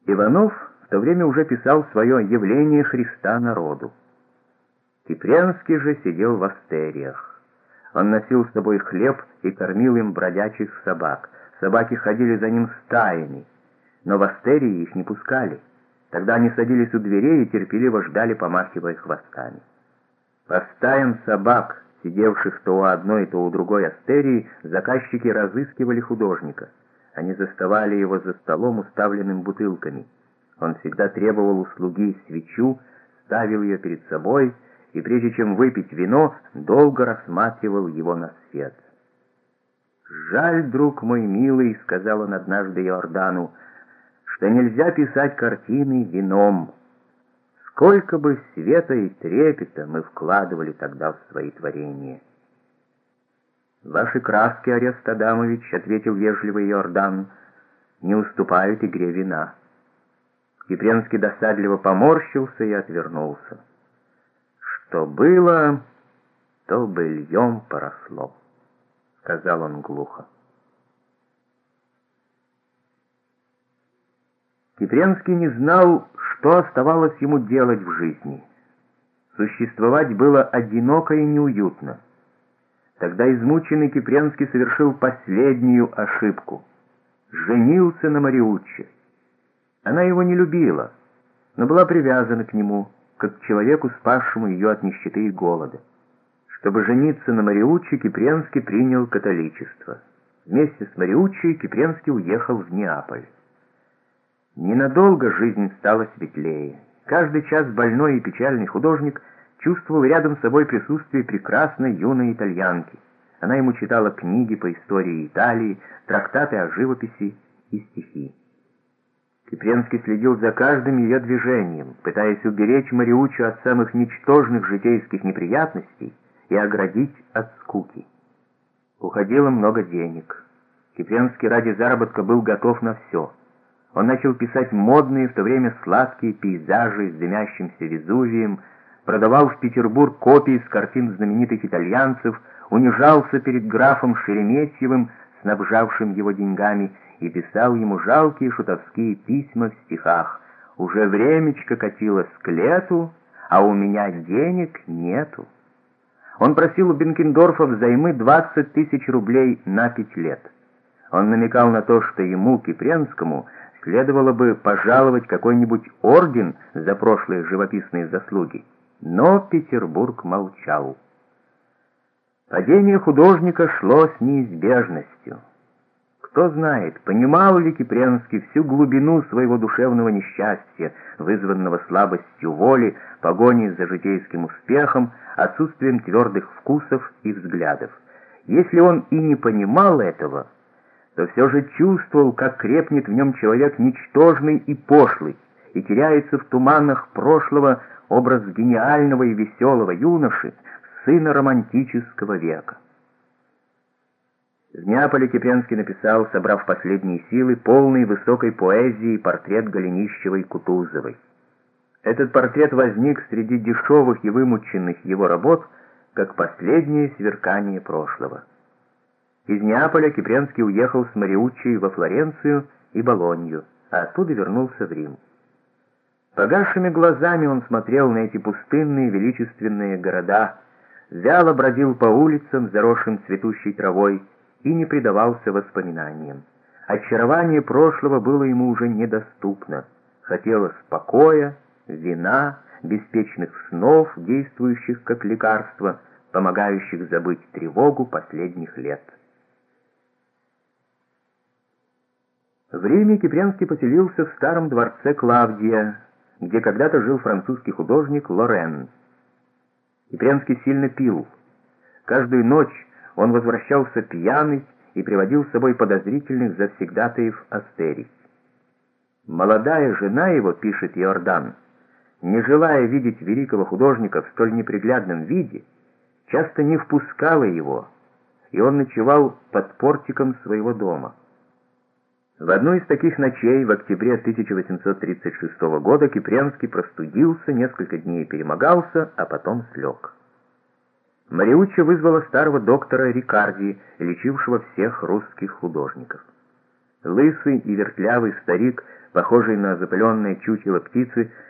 Иванов в то время уже писал свое «Явление Христа народу». Кипренский же сидел в астериях. Он носил с собой хлеб и кормил им бродячих собак. Собаки ходили за ним стаями, но в астерии их не пускали. Тогда они садились у дверей и терпеливо ждали, помахивая хвостами. По стаям собак, сидевших то у одной, то у другой астерии, заказчики разыскивали художника. Они заставали его за столом, уставленным бутылками. Он всегда требовал у слуги свечу, ставил ее перед собой и, прежде чем выпить вино, долго рассматривал его на свет. «Жаль, друг мой милый, — сказал он однажды Иордану, — что нельзя писать картины вином. Сколько бы света и трепета мы вкладывали тогда в свои творения!» «Ваши краски, Орест Адамович, — ответил вежливо Иордан, — не уступают игре вина». Кипренский досадливо поморщился и отвернулся. «Что было, то быльем поросло», — сказал он глухо. Кипренский не знал, что оставалось ему делать в жизни. Существовать было одиноко и неуютно. Тогда измученный Кипренский совершил последнюю ошибку. Женился на Мариутче. Она его не любила, но была привязана к нему, как к человеку, спасшему ее от нищеты и голода. Чтобы жениться на Мариутче, Кипренский принял католичество. Вместе с Мариутчей Кипренский уехал в Неаполь. Ненадолго жизнь стала светлее. Каждый час больной и печальный художник чувствовал рядом с собой присутствие прекрасной юной итальянки. Она ему читала книги по истории Италии, трактаты о живописи и стихи. Кипренский следил за каждым ее движением, пытаясь уберечь Мариутчу от самых ничтожных житейских неприятностей и оградить от скуки. Уходило много денег. Кипренский ради заработка был готов на все. Он начал писать модные в то время сладкие пейзажи с дымящимся Везувием, продавал в Петербург копии с картин знаменитых итальянцев, унижался перед графом Шереметьевым, снабжавшим его деньгами, и писал ему жалкие шутовские письма в стихах. «Уже времечко катилось к лету, а у меня денег нету». Он просил у Бенкендорфа взаймы 20 тысяч рублей на 5 лет. Он намекал на то, что ему, Кипренскому, следовало бы пожаловать какой-нибудь орден за прошлые живописные заслуги. Но Петербург молчал. Падение художника шло с неизбежностью. Кто знает, понимал ли Кипренский всю глубину своего душевного несчастья, вызванного слабостью воли, погоней за житейским успехом, отсутствием твердых вкусов и взглядов. Если он и не понимал этого, то все же чувствовал, как крепнет в нем человек ничтожный и пошлый, и теряется в туманах прошлого образ гениального и веселого юноши, сына романтического века. В Неаполе Кипренский написал, собрав последние силы, полный высокой поэзии портрет Голенищевой-Кутузовой. Этот портрет возник среди дешевых и вымученных его работ, как последнее сверкание прошлого. Из Неаполя Кипренский уехал с Мариутчей во Флоренцию и Болонью, а оттуда вернулся в Рим. Погасшими глазами он смотрел на эти пустынные величественные города, вяло бродил по улицам, заросшим цветущей травой, и не предавался воспоминаниям. Очарование прошлого было ему уже недоступно. Хотелось покоя, вина, беспечных снов, действующих как лекарство, помогающих забыть тревогу последних лет. В Риме Кипренский поселился в старом дворце Клавдия, где когда-то жил французский художник Лорен. Кипренский сильно пил. Каждую ночь он возвращался пьяный и приводил с собой подозрительных завсегдатаев астерий. Молодая жена его, пишет Иордан, не желая видеть великого художника в столь неприглядном виде, часто не впускала его, и он ночевал под портиком своего дома. В одну из таких ночей в октябре 1836 года Кипренский простудился, несколько дней перемогался, а потом слег. Мариутча вызвала старого доктора Рикарди, лечившего всех русских художников. Лысый и вертлявый старик похожей на запыленное чучело птицы,